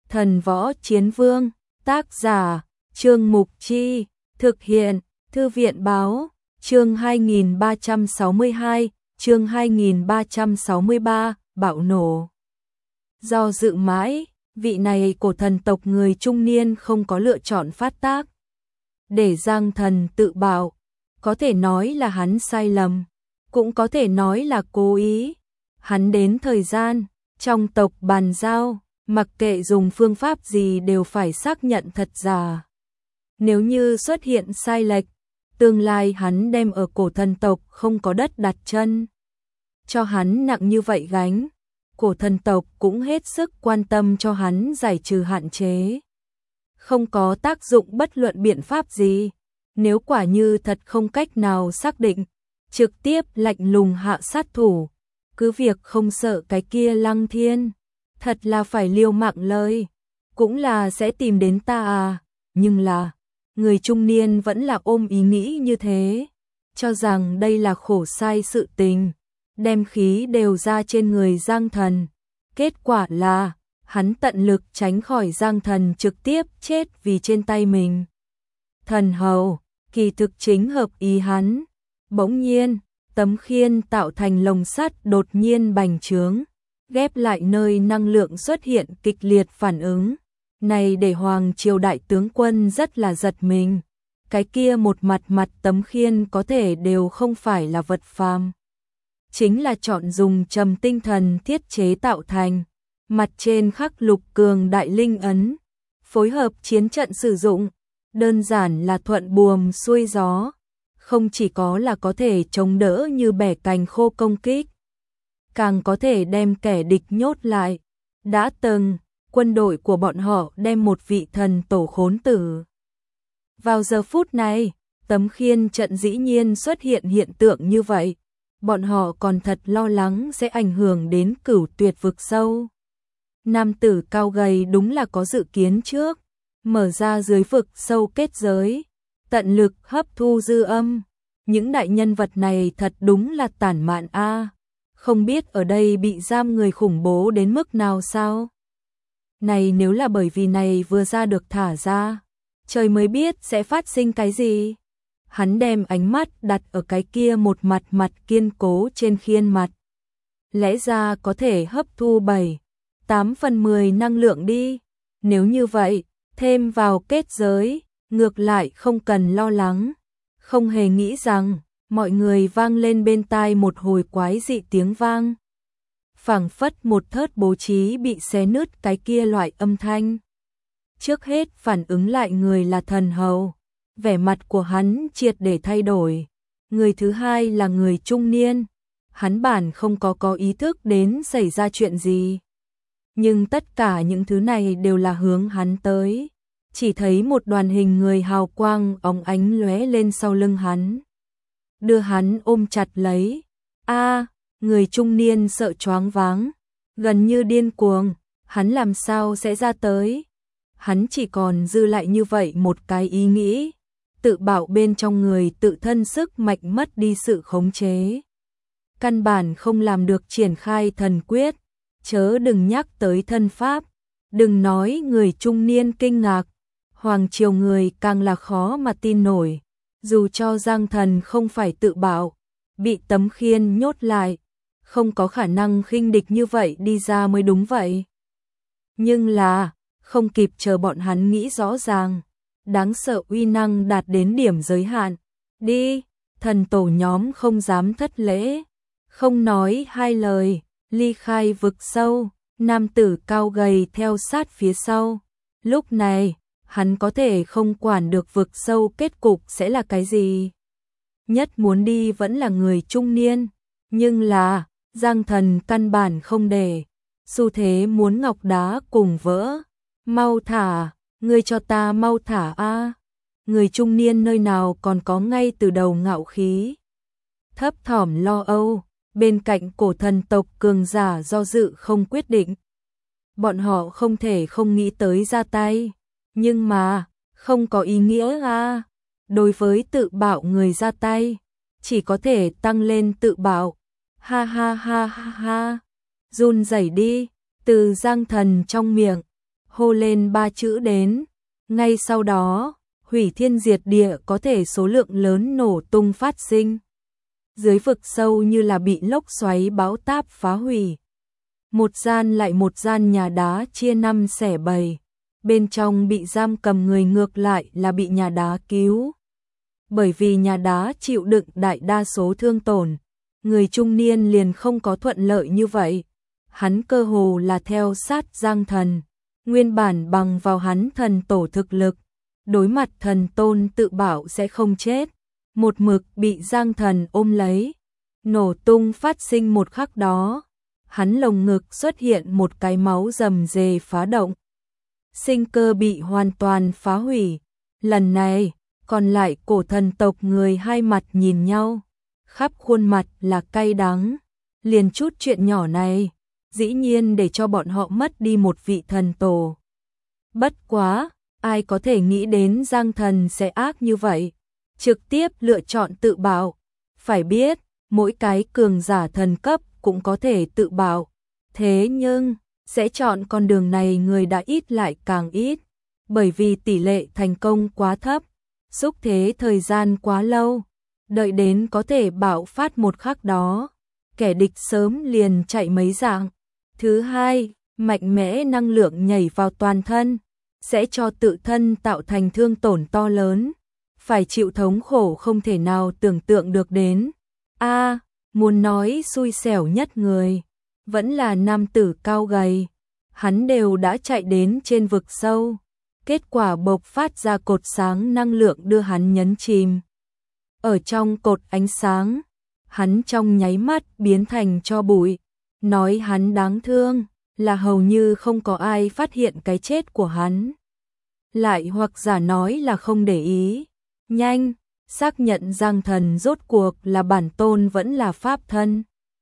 Thần Võ Chiến Vương, tác giả, Trương Mục Chi, thực hiện, Thư viện Báo, chương 2362, chương 2363, bạo nổ. Do dự mãi, vị này của thần tộc người trung niên không có lựa chọn phát tác. Để Giang Thần tự bạo, có thể nói là hắn sai lầm, cũng có thể nói là cố ý. Hắn đến thời gian, trong tộc bàn giao, mặc kệ dùng phương pháp gì đều phải xác nhận thật giả. Nếu như xuất hiện sai lệch, tương lai hắn đem ở cổ thần tộc không có đất đặt chân. Cho hắn nặng như vậy gánh, cổ thần tộc cũng hết sức quan tâm cho hắn giải trừ hạn chế. Không có tác dụng bất luận biện pháp gì, nếu quả như thật không cách nào xác định, trực tiếp lạnh lùng hạ sát thủ, cứ việc không sợ cái kia Lăng Thiên, thật là phải liều mạng lời, cũng là sẽ tìm đến ta à, nhưng là, người trung niên vẫn là ôm ý nghĩ như thế, cho rằng đây là khổ sai sự tình, đem khí đều ra trên người Giang Thần, kết quả là, hắn tận lực tránh khỏi Giang Thần trực tiếp chết vì trên tay mình. Thần hầu, kỳ thực chính hợp ý hắn, bỗng nhiên, tấm khiên tạo thành lồng sắt đột nhiên bành trướng, ghép lại nơi năng lượng xuất hiện kịch liệt phản ứng. Này để Hoàng triều đại tướng quân rất là giật mình, cái kia một mặt tấm khiên có thể đều không phải là vật phàm. Chính là chọn dùng trầm tinh thần thiết chế tạo thành, mặt trên khắc lục cường đại linh ấn, phối hợp chiến trận sử dụng, đơn giản là thuận buồm xuôi gió, không chỉ có là có thể chống đỡ như bẻ cành khô công kích, càng có thể đem kẻ địch nhốt lại. Đã từng, quân đội của bọn họ đem một vị thần tổ khốn tử. Vào giờ phút này, tấm khiên trận dĩ nhiên xuất hiện hiện tượng như vậy, bọn họ còn thật lo lắng sẽ ảnh hưởng đến Cửu Tuyệt vực sâu. Nam tử cao gầy đúng là có dự kiến trước, mở ra dưới vực sâu kết giới, tận lực hấp thu dư âm. Những đại nhân vật này thật đúng là tản mạn a, không biết ở đây bị giam người khủng bố đến mức nào sao? Này nếu là bởi vì này vừa ra được thả ra, trời mới biết sẽ phát sinh cái gì. Hắn đem ánh mắt đặt ở cái kia một mặt kiên cố trên khiên mặt. Lẽ ra có thể hấp thu 7-8/10 năng lượng đi. Nếu như vậy, thêm vào kết giới, ngược lại không cần lo lắng. Không hề nghĩ rằng, mọi người vang lên bên tai một hồi quái dị tiếng vang. Phảng phất một thớt bố trí bị xé nứt cái kia loại âm thanh. Trước hết phản ứng lại người là thần hầu, vẻ mặt của hắn triệt để thay đổi. Người thứ hai là người trung niên, hắn bản không có ý thức đến xảy ra chuyện gì. Nhưng tất cả những thứ này đều là hướng hắn tới. Chỉ thấy một đoàn hình người hào quang óng ánh lóe lên sau lưng hắn, đưa hắn ôm chặt lấy. Người trung niên sợ choáng váng, gần như điên cuồng, hắn làm sao sẽ ra tới? Hắn chỉ còn dư lại như vậy một cái ý nghĩ, tự bảo bên trong người tự thân sức mạnh mất đi sự khống chế. Căn bản không làm được triển khai thần quyết, chớ đừng nhắc tới thân pháp, đừng nói người trung niên kinh ngạc, Hoàng triều người càng là khó mà tin nổi, dù cho Giang Thần không phải tự bạo, bị tấm khiên nhốt lại, không có khả năng khinh địch như vậy đi ra mới đúng vậy. Nhưng là, không kịp chờ bọn hắn nghĩ rõ ràng, đáng sợ uy năng đạt đến điểm giới hạn. Đi, thần tổ nhóm không dám thất lễ, không nói hai lời, ly khai vực sâu, nam tử cao gầy theo sát phía sau. Lúc này, hắn có thể không quản được vực sâu kết cục sẽ là cái gì. Nhất muốn đi vẫn là người trung niên, nhưng là, Giang Thần căn bản không để, xu thế muốn ngọc đá cùng vỡ. Mau thả, ngươi cho ta mau thả a. Người trung niên nơi nào còn có ngay từ đầu ngạo khí. Thấp thỏm lo âu, bên cạnh cổ thần tộc cường giả do dự không quyết định. Bọn họ không thể không nghĩ tới ra tay, nhưng mà, không có ý nghĩa a. Đối với tự bạo người ra tay, chỉ có thể tăng lên tự bạo. Ha ha ha ha ha, run rẩy đi, từ Giang Thần trong miệng, hô lên 3 chữ đến. Ngay sau đó, hủy thiên diệt địa có thể số lượng lớn nổ tung phát sinh. Dưới vực sâu như là bị lốc xoáy bão táp phá hủy. Một gian lại một gian nhà đá chia năm xẻ bảy. Bên trong bị giam cầm người ngược lại là bị nhà đá cứu. Bởi vì nhà đá chịu đựng đại đa số thương tổn, người trung niên liền không có thuận lợi như vậy. Hắn cơ hồ là theo sát Giang Thần, nguyên bản bằng vào hắn thần tổ thực lực, đối mặt thần tôn tự bảo sẽ không chết, một mực bị Giang Thần ôm lấy. Nổ tung phát sinh một khắc đó, hắn lồng ngực xuất hiện một cái máu rầm rề phá động. Sinh cơ bị hoàn toàn phá hủy. Lần này, còn lại cổ thần tộc người hai mặt nhìn nhau, khắp khuôn mặt là cay đắng. Liền chút chuyện nhỏ này, dĩ nhiên để cho bọn họ mất đi một vị thần tổ. Bất quá, ai có thể nghĩ đến Giang Thần sẽ ác như vậy, trực tiếp lựa chọn tự bạo. Phải biết, mỗi cái cường giả thần cấp cũng có thể tự bạo. Thế nhưng, sẽ chọn con đường này người đã ít lại càng ít, bởi vì tỷ lệ thành công quá thấp, xúc thế thời gian quá lâu, đợi đến có thể bạo phát một khắc đó, kẻ địch sớm liền chạy mấy dạng. Thứ hai, mạnh mẽ năng lượng nhảy vào toàn thân, sẽ cho tự thân tạo thành thương tổn to lớn, phải chịu thống khổ không thể nào tưởng tượng được đến. Muốn nói xui xẻo nhất người, vẫn là nam tử cao gầy, hắn đều đã chạy đến trên vực sâu, kết quả bộc phát ra cột sáng năng lượng đưa hắn nhấn chìm. Ở trong cột ánh sáng, hắn trong nháy mắt biến thành tro bụi. Nói hắn đáng thương là hầu như không có ai phát hiện cái chết của hắn. Lại hoặc giả nói là không để ý. Nhanh, xác nhận Giang Thần rốt cuộc là bản tôn vẫn là pháp thân.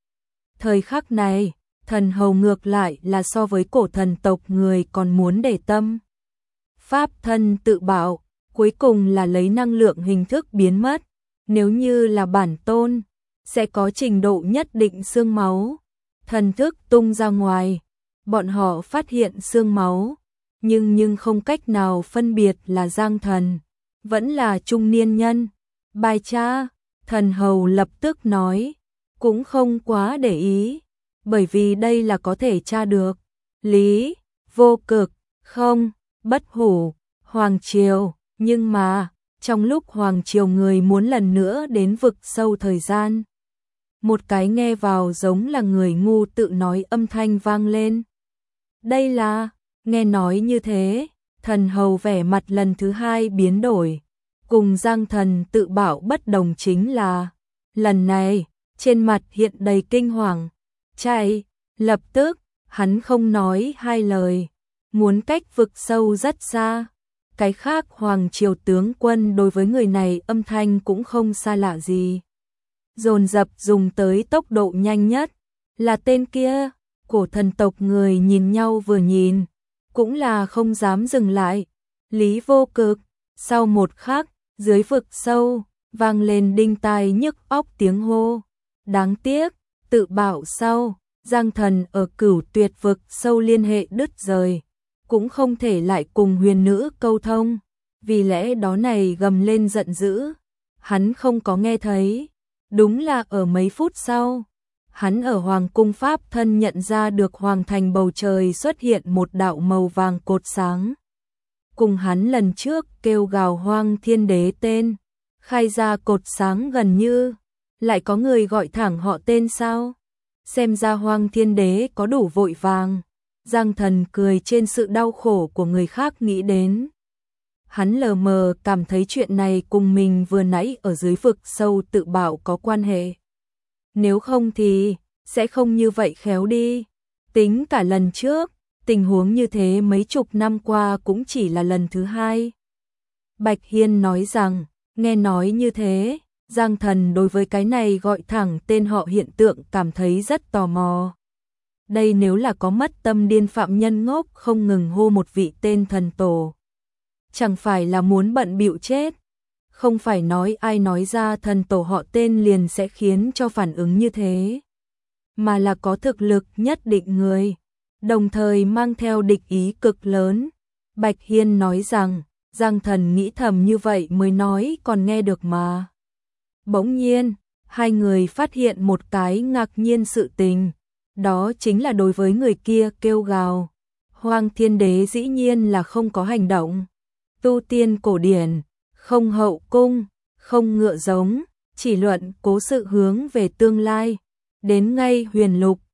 Thời khắc này, thần hầu ngược lại là so với cổ thần tộc người còn muốn để tâm. Pháp thân tự bạo, cuối cùng là lấy năng lượng hình thức biến mất. Nếu như là bản tôn, sẽ có trình độ nhất định xương máu. Thần thức tung ra ngoài, bọn họ phát hiện xương máu, nhưng không cách nào phân biệt là Giang Thần, vẫn là trung niên nhân. Bài cha, thần hầu lập tức nói, cũng không quá để ý, bởi vì đây là có thể tra được. Lý, vô cực, không, bất hủ, hoàng triều, nhưng mà, trong lúc hoàng triều người muốn lần nữa đến vực sâu thời gian, một cái nghe vào giống là người ngu tự nói âm thanh vang lên. Đây là, nghe nói như thế, thần hầu vẻ mặt lần thứ hai biến đổi. Cùng Giang Thần tự bảo bất đồng chính là, lần này, trên mặt hiện đầy kinh hoàng. Chạy, lập tức, hắn không nói hai lời, muốn cách vực sâu rất xa. Cái khác hoàng triều tướng quân đối với người này âm thanh cũng không xa lạ gì. Dồn dập dùng tới tốc độ nhanh nhất, là tên kia. Cổ thần tộc người nhìn nhau vừa nhìn, cũng là không dám dừng lại. Lý vô cực, sau một khắc, dưới vực sâu, vang lên đinh tai nhức óc tiếng hô. Đáng tiếc, tự bảo sau, Giang Thần ở Cửu Tuyệt vực sâu liên hệ đứt rời, cũng không thể lại cùng huyền nữ câu thông, vì lẽ đó này gầm lên giận dữ. Hắn không có nghe thấy, đúng là ở mấy phút sau, hắn ở Hoàng cung Pháp thân nhận ra được hoàng thành bầu trời xuất hiện một đạo màu vàng cột sáng. Cùng hắn lần trước kêu gào Hoang Thiên Đế tên, khai ra cột sáng gần như, lại có người gọi thẳng họ tên sao? Xem ra Hoang Thiên Đế có đủ vội vàng. Giang Thần cười trên sự đau khổ của người khác nghĩ đến. Hắn lờ mờ cảm thấy chuyện này cùng mình vừa nãy ở dưới vực sâu tự bảo có quan hệ. Nếu không thì, sẽ không như vậy khéo đi. Tính cả lần trước, tình huống như thế mấy chục năm qua cũng chỉ là lần thứ hai. Bạch Hiên nói rằng, nghe nói như thế, Giang Thần đối với cái này gọi thẳng tên họ hiện tượng cảm thấy rất tò mò. Đây nếu là có mất tâm điên phạm nhân ngốc không ngừng hô một vị tên thần tổ, chẳng phải là muốn bận bịu chết. Không phải nói ai nói ra thần tổ họ tên liền sẽ khiến cho phản ứng như thế, mà là có thực lực nhất định người. đồng thời mang theo địch ý cực lớn. Bạch Hiên nói rằng, Giang Thần nghĩ thầm như vậy mới nói còn nghe được mà. Bỗng nhiên, hai người phát hiện một cái ngạc nhiên sự tình, đó chính là đối với người kia kêu gào. Hoang Thiên Đế dĩ nhiên là không có hành động. Tu tiên cổ điển, không hậu cung, không ngựa giống, chỉ luận cố sự hướng về tương lai. Đến ngay Huyền Lục,